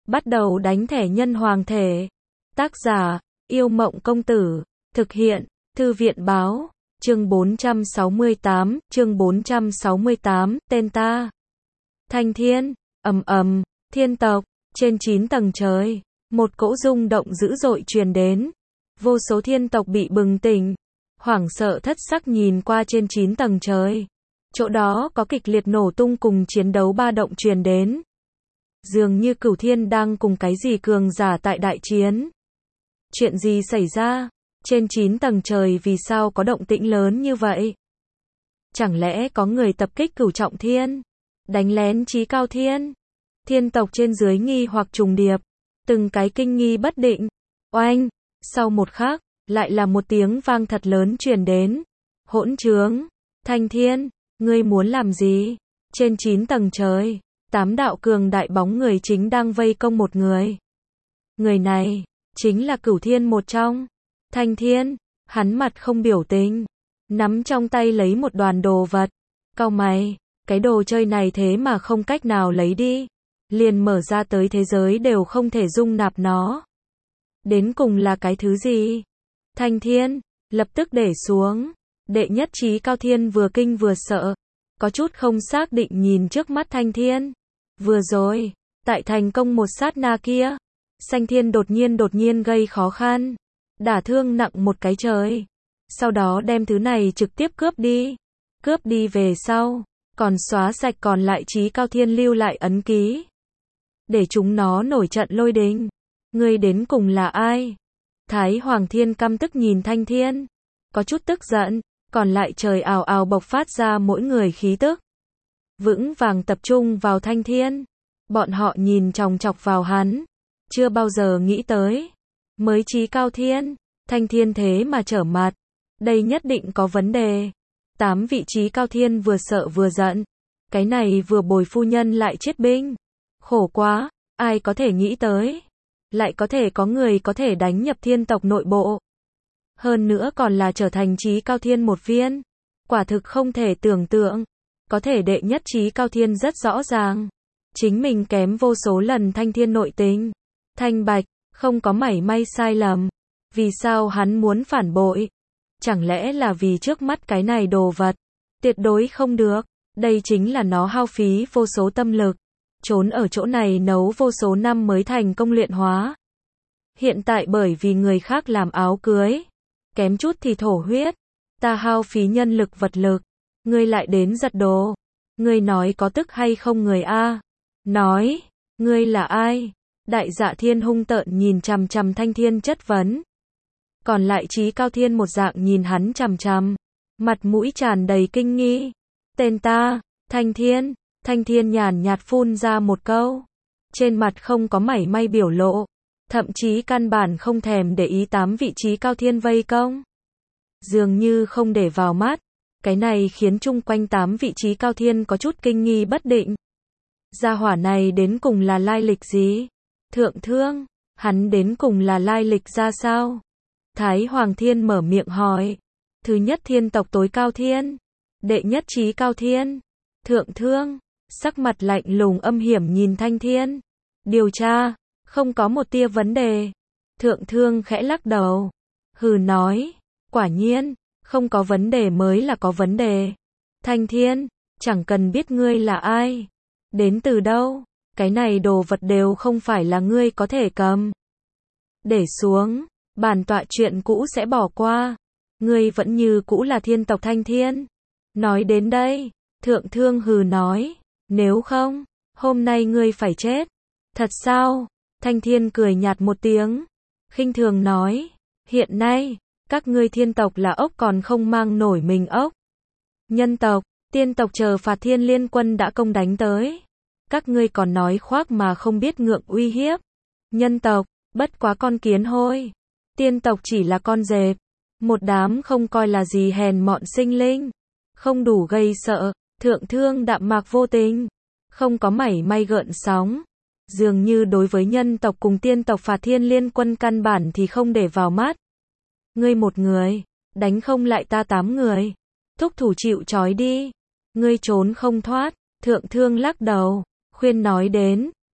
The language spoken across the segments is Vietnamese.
Bắt đầu đánh thẻ nhân hoàng thể. Tác giả, Yêu Mộng Công Tử. Thực hiện, Thư viện Báo. Chương 468, tên ta. Thanh thiên, thiên tộc, trên 9 tầng trời, một cỗ rung động dữ dội truyền đến. Vô số thiên tộc bị bừng tỉnh, hoảng sợ thất sắc nhìn qua trên 9 tầng trời. Chỗ đó có kịch liệt nổ tung cùng chiến đấu ba động truyền đến. Dường như Cửu Thiên đang cùng cái gì cường giả tại đại chiến. Chuyện gì xảy ra? Trên 9 tầng trời vì sao có động tĩnh lớn như vậy? Chẳng lẽ có người tập kích Cửu Trọng Thiên? Đánh lén Chí Cao Thiên? Thiên tộc trên dưới nghi hoặc trùng điệp, từng cái kinh nghi bất định. Oanh! Sau một khắc, lại là một tiếng vang thật lớn truyền đến. Hỗn trướng! Thanh Thiên, ngươi muốn làm gì? Trên 9 tầng trời, 8 đạo cường đại bóng người chính đang vây công một người. Người này, chính là Cửu Thiên một trong. Thanh Thiên, hắn mặt không biểu tình, nắm trong tay lấy một đoàn đồ vật. Cau mày, cái đồ chơi này thế mà không cách nào lấy đi. Liền mở ra tới thế giới đều không thể dung nạp nó. Đến cùng là cái thứ gì? Thanh Thiên, lập tức để xuống. Đệ nhất Chí Cao Thiên vừa kinh vừa sợ, có chút không xác định nhìn trước mắt Thanh Thiên. Vừa rồi, tại thành công một sát na kia, Thanh Thiên đột nhiên gây khó khăn, đả thương nặng một cái trời. Sau đó đem thứ này trực tiếp cướp đi. Cướp đi về sau, còn xóa sạch còn lại Chí Cao Thiên lưu lại ấn ký. Để chúng nó nổi trận lôi đình. Ngươi đến cùng là ai? Thái Hoàng Thiên căm tức nhìn Thanh Thiên, có chút tức giận, còn lại trời ào ào bộc phát ra mỗi người khí tức. Vững vàng tập trung vào Thanh Thiên. Bọn họ nhìn chòng chọc vào hắn, chưa bao giờ nghĩ tới. Mới Chí Cao Thiên, Thanh Thiên thế mà trở mặt. Đây nhất định có vấn đề. 8 vị Chí Cao Thiên vừa sợ vừa giận. Cái này vừa bồi phu nhân lại chết binh. Khổ quá, ai có thể nghĩ tới. Lại có thể có người có thể đánh nhập thiên tộc nội bộ. Hơn nữa còn là trở thành Chí Cao Thiên một viên. Quả thực không thể tưởng tượng. Có thể đệ nhất Chí Cao Thiên rất rõ ràng. Chính mình kém vô số lần Thanh Thiên nội tình. Thanh bạch, không có mảy may sai lầm. Vì sao hắn muốn phản bội? Chẳng lẽ là vì trước mắt cái này đồ vật? Tuyệt đối không được. Đây chính là nó hao phí vô số tâm lực. Trốn ở chỗ này nấu vô số năm mới thành công luyện hóa. Hiện tại bởi vì người khác làm áo cưới, kém chút thì thổ huyết. Ta hao phí nhân lực vật lực, ngươi lại đến giật đồ. Ngươi nói có tức hay không người a? Nói, ngươi là ai? Đại Dạ Thiên hung tợn nhìn chằm chằm Thanh Thiên chất vấn. Còn lại Chí Cao Thiên một dạng nhìn hắn chằm chằm, mặt mũi tràn đầy kinh nghi. Tên ta, Thanh Thiên. Thanh Thiên nhàn nhạt phun ra một câu, trên mặt không có mảy may biểu lộ, thậm chí căn bản không thèm để ý 8 vị Chí Cao Thiên vây công. Dường như không để vào mắt, cái này khiến chung quanh 8 vị Chí Cao Thiên có chút kinh nghi bất định. Gia hỏa này đến cùng là lai lịch gì? Thượng Thương, hắn đến cùng là lai lịch ra sao? Thái Hoàng Thiên mở miệng hỏi. Thứ nhất thiên tộc tối cao thiên, đệ nhất Chí Cao Thiên, Thượng Thương. Sắc mặt lạnh lùng âm hiểm nhìn Thanh Thiên. Điều tra, không có một tia vấn đề. Thượng Thương khẽ lắc đầu. Hừ nói, quả nhiên, không có vấn đề mới là có vấn đề. Thanh Thiên, chẳng cần biết ngươi là ai, đến từ đâu, cái này đồ vật đều không phải là ngươi có thể cầm. Để xuống, bản tọa chuyện cũ sẽ bỏ qua. Ngươi vẫn như cũ là thiên tộc Thanh Thiên. Nói đến đây, Thượng Thương hừ nói. Nếu không, hôm nay ngươi phải chết. Thật sao? Thanh Thiên cười nhạt một tiếng, khinh thường nói, hiện nay, các ngươi thiên tộc là ốc còn không mang nổi mình ốc. Nhân tộc, tiên tộc chờ Phạt Thiên Liên Quân đã công đánh tới. Các ngươi còn nói khoác mà không biết ngượng uy hiếp. Nhân tộc, bất quá con kiến hôi. Tiên tộc chỉ là con dẹp. Một đám không coi là gì hèn mọn sinh linh. Không đủ gây sợ. Thượng Thương đạm mạc vô tình, không có mảy may gợn sóng. Dường như đối với nhân tộc cùng tiên tộc Phạt Thiên Liên Quân căn bản thì không để vào mắt. Ngươi một người, đánh không lại ta 8 người. Thúc thủ chịu trói đi. Ngươi trốn không thoát. Thượng Thương lắc đầu, khuyên nói đến.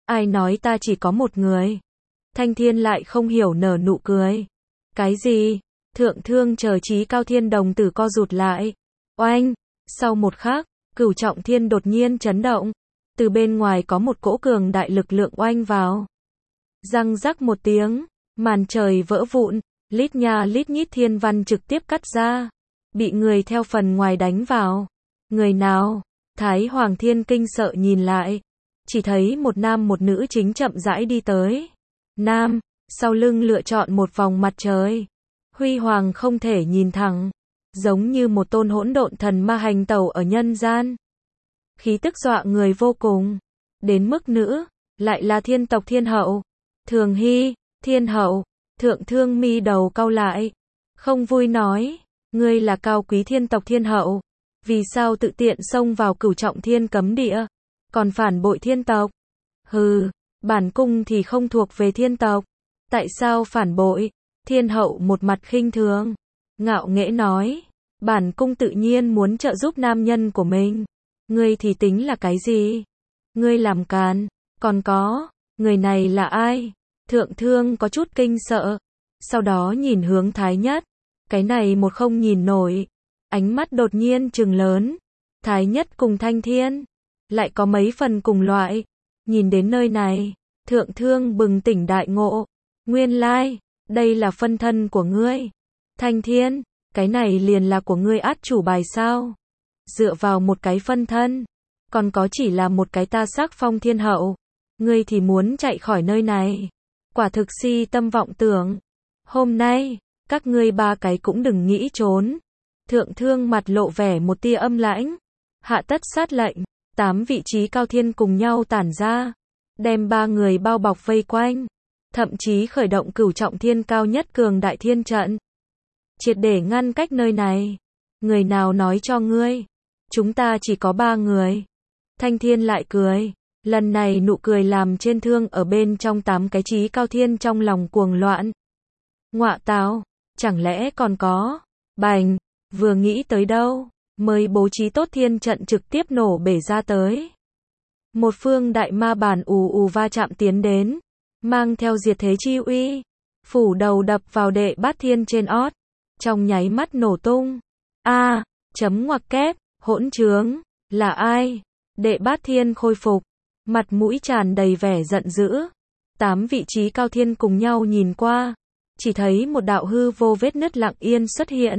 Ai nói ta chỉ có một người? Thanh Thiên lại không hiểu nở nụ cười. Cái gì? Thượng Thương chờ Chí Cao Thiên đồng tử co rụt lại. Oanh! Sau một khắc, Cửu Trọng Thiên đột nhiên chấn động. Từ bên ngoài có một cỗ cường đại lực lượng oanh vào. Răng rắc một tiếng, màn trời vỡ vụn, lít nha lít nhít thiên văn trực tiếp cắt ra. Bị người theo phần ngoài đánh vào. Người nào? Thái Hoàng Thiên kinh sợ nhìn lại. Chỉ thấy một nam một nữ chính chậm rãi đi tới. Nam, sau lưng lựa chọn một vòng mặt trời. Huy hoàng không thể nhìn thẳng. Giống như một tôn hỗn độn thần ma hành tẩu ở nhân gian. Khí tức dọa người vô cùng. Đến mức nữ, lại là thiên tộc thiên hậu. Thường Hy, thiên hậu, Thượng Thương mi đầu cau lại. Không vui nói, ngươi là cao quý thiên tộc thiên hậu. Vì sao tự tiện xông vào Cửu Trọng Thiên cấm địa, còn phản bội thiên tộc? Hừ, bản cung thì không thuộc về thiên tộc. Tại sao phản bội? Thiên hậu một mặt khinh thường, ngạo nghễ nói, bản cung tự nhiên muốn trợ giúp nam nhân của mình. Ngươi thì tính là cái gì? Ngươi làm càn. Còn có, người này là ai? Thượng Thương có chút kinh sợ, sau đó nhìn hướng Thái Nhất. Cái này một không nhìn nổi. Ánh mắt đột nhiên trừng lớn. Thái Nhất cùng Thanh Thiên lại có mấy phần cùng loại. Nhìn đến nơi này, Thượng Thương bừng tỉnh đại ngộ. Nguyên lai, đây là phân thân của ngươi. Thanh Thiên, cái này liền là của ngươi át chủ bài sao? Dựa vào một cái phân thân, còn có chỉ là một cái ta sắc phong thiên hậu. Ngươi thì muốn chạy khỏi nơi này. Quả thực si tâm vọng tưởng. Hôm nay, các ngươi ba cái cũng đừng nghĩ trốn. Thượng Thương mặt lộ vẻ một tia âm lãnh. Hạ tất sát lệnh, 8 vị trí cao thiên cùng nhau tản ra. Đem ba người bao bọc vây quanh. Thậm chí khởi động Cửu Trọng Thiên cao nhất cường đại thiên trận. Triệt để ngăn cách nơi này. Người nào nói cho ngươi? Chúng ta chỉ có 3 người. Thanh Thiên lại cười. Lần này nụ cười làm trên thương ở bên trong 8 cái trí cao thiên trong lòng cuồng loạn. Ngọa tào, chẳng lẽ còn có? Bành, vừa nghĩ tới đâu, mới bố trí tốt thiên trận trực tiếp nổ bể ra tới. Một phương đại ma bản ù ù va chạm tiến đến, mang theo diệt thế chi uy, phủ đầu đập vào Đệ Bát Thiên trên ót, trong nháy mắt nổ tung. A, chấm ngoặc kép, hỗn trướng, là ai? Đệ Bát Thiên khôi phục, mặt mũi tràn đầy vẻ giận dữ. 8 vị trí cao thiên cùng nhau nhìn qua, chỉ thấy một đạo hư vô vết nứt lặng yên xuất hiện.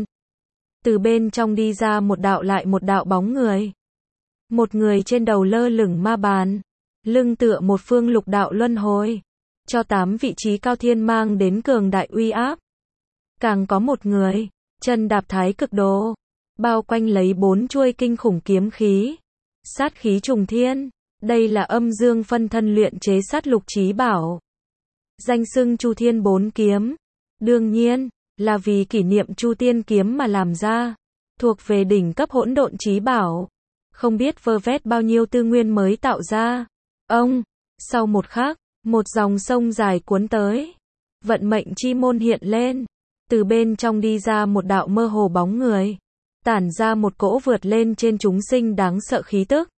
Từ bên trong đi ra một đạo lại một đạo bóng người. Một người trên đầu lơ lửng ma bàn, lưng tựa một phương lục đạo luân hồi, cho 8 vị trí cao thiên mang đến cường đại uy áp. Càng có một người, chân đạp thái cực đồ, bao quanh lấy 4 chuôi kinh khủng kiếm khí, sát khí trùng thiên. Đây là âm dương phân thân luyện chế sát lục chí bảo. Danh xưng Chu Thiên 4 kiếm. Đương nhiên, là vì kỷ niệm Chu Tiên kiếm mà làm ra. Thuộc về đỉnh cấp hỗn độn chí bảo. Không biết vơ vét bao nhiêu tư nguyên mới tạo ra. Ông, sau một khắc, một dòng sông dài cuốn tới. Vận mệnh chi môn hiện lên. Từ bên trong đi ra một đạo mơ hồ bóng người. Tản ra một cỗ vượt lên trên chúng sinh đáng sợ khí tức.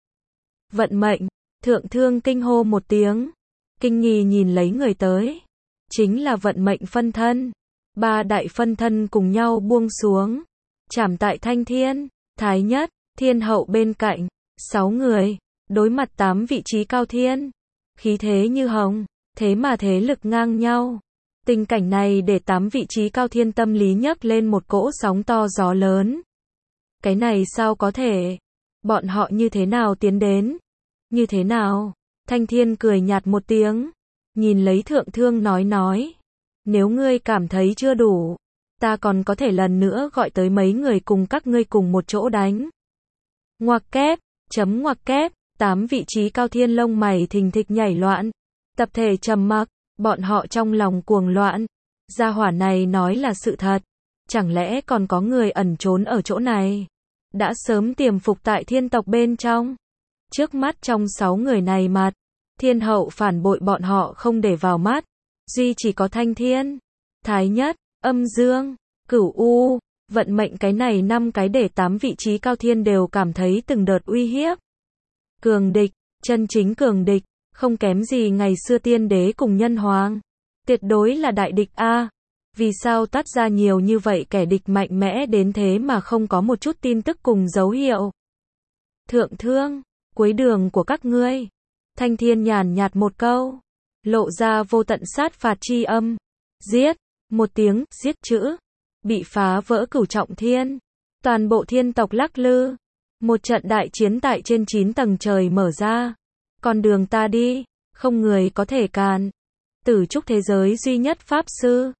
Vận mệnh, Thượng Thương kinh hô một tiếng. Kinh nghi nhìn lấy người tới. Chính là vận mệnh phân thân. 3 đại phân thân cùng nhau buông xuống. Chảm tại Thanh Thiên, Thái Nhất, Thiên Hậu bên cạnh. 6 người, đối mặt 8 vị trí cao thiên. Khí thế như hồng, thế mà thế lực ngang nhau. Tình cảnh này để 8 vị trí cao thiên tâm lý nhấc lên một cỗ sóng to gió lớn. Cái này sao có thể? Bọn họ như thế nào tiến đến? Như thế nào? Thanh Thiên cười nhạt một tiếng, nhìn lấy Thượng Thương nói. Nếu ngươi cảm thấy chưa đủ, ta còn có thể lần nữa gọi tới mấy người cùng các ngươi cùng một chỗ đánh. Ngoặc kép, chấm ngoặc kép, 8 vị trí cao thiên lông mày thình thịch nhảy loạn. Tập thể trầm mặc, bọn họ trong lòng cuồng loạn. Gia hỏa này nói là sự thật. Chẳng lẽ còn có người ẩn trốn ở chỗ này? Đã sớm tiềm phục tại thiên tộc bên trong. Trước mắt trong 6 người này mặt, Thiên Hậu phản bội bọn họ không để vào mắt. Duy chỉ có Thanh Thiên, Thái Nhất, Âm Dương, Cửu U, vận mệnh cái này 5 cái để 8 vị trí cao thiên đều cảm thấy từng đợt uy hiếp. Cường địch, chân chính cường địch, Không kém gì ngày xưa tiên đế cùng nhân hoàng. Tuyệt đối là đại địch a. Vì sao toát ra nhiều như vậy kẻ địch mạnh mẽ đến thế mà không có một chút tin tức cùng dấu hiệu? Thượng thương, cuối đường của các ngươi. Thanh Thiên nhàn nhạt một câu, lộ ra vô tận sát phạt chi âm. Giết, một tiếng, giết chữ, bị phá vỡ cửu trọng thiên. Toàn bộ thiên tộc lắc lư. Một trận đại chiến tại trên 9 tầng trời mở ra. Con đường ta đi, không người có thể cản. Tử trúc thế giới duy nhất pháp sư.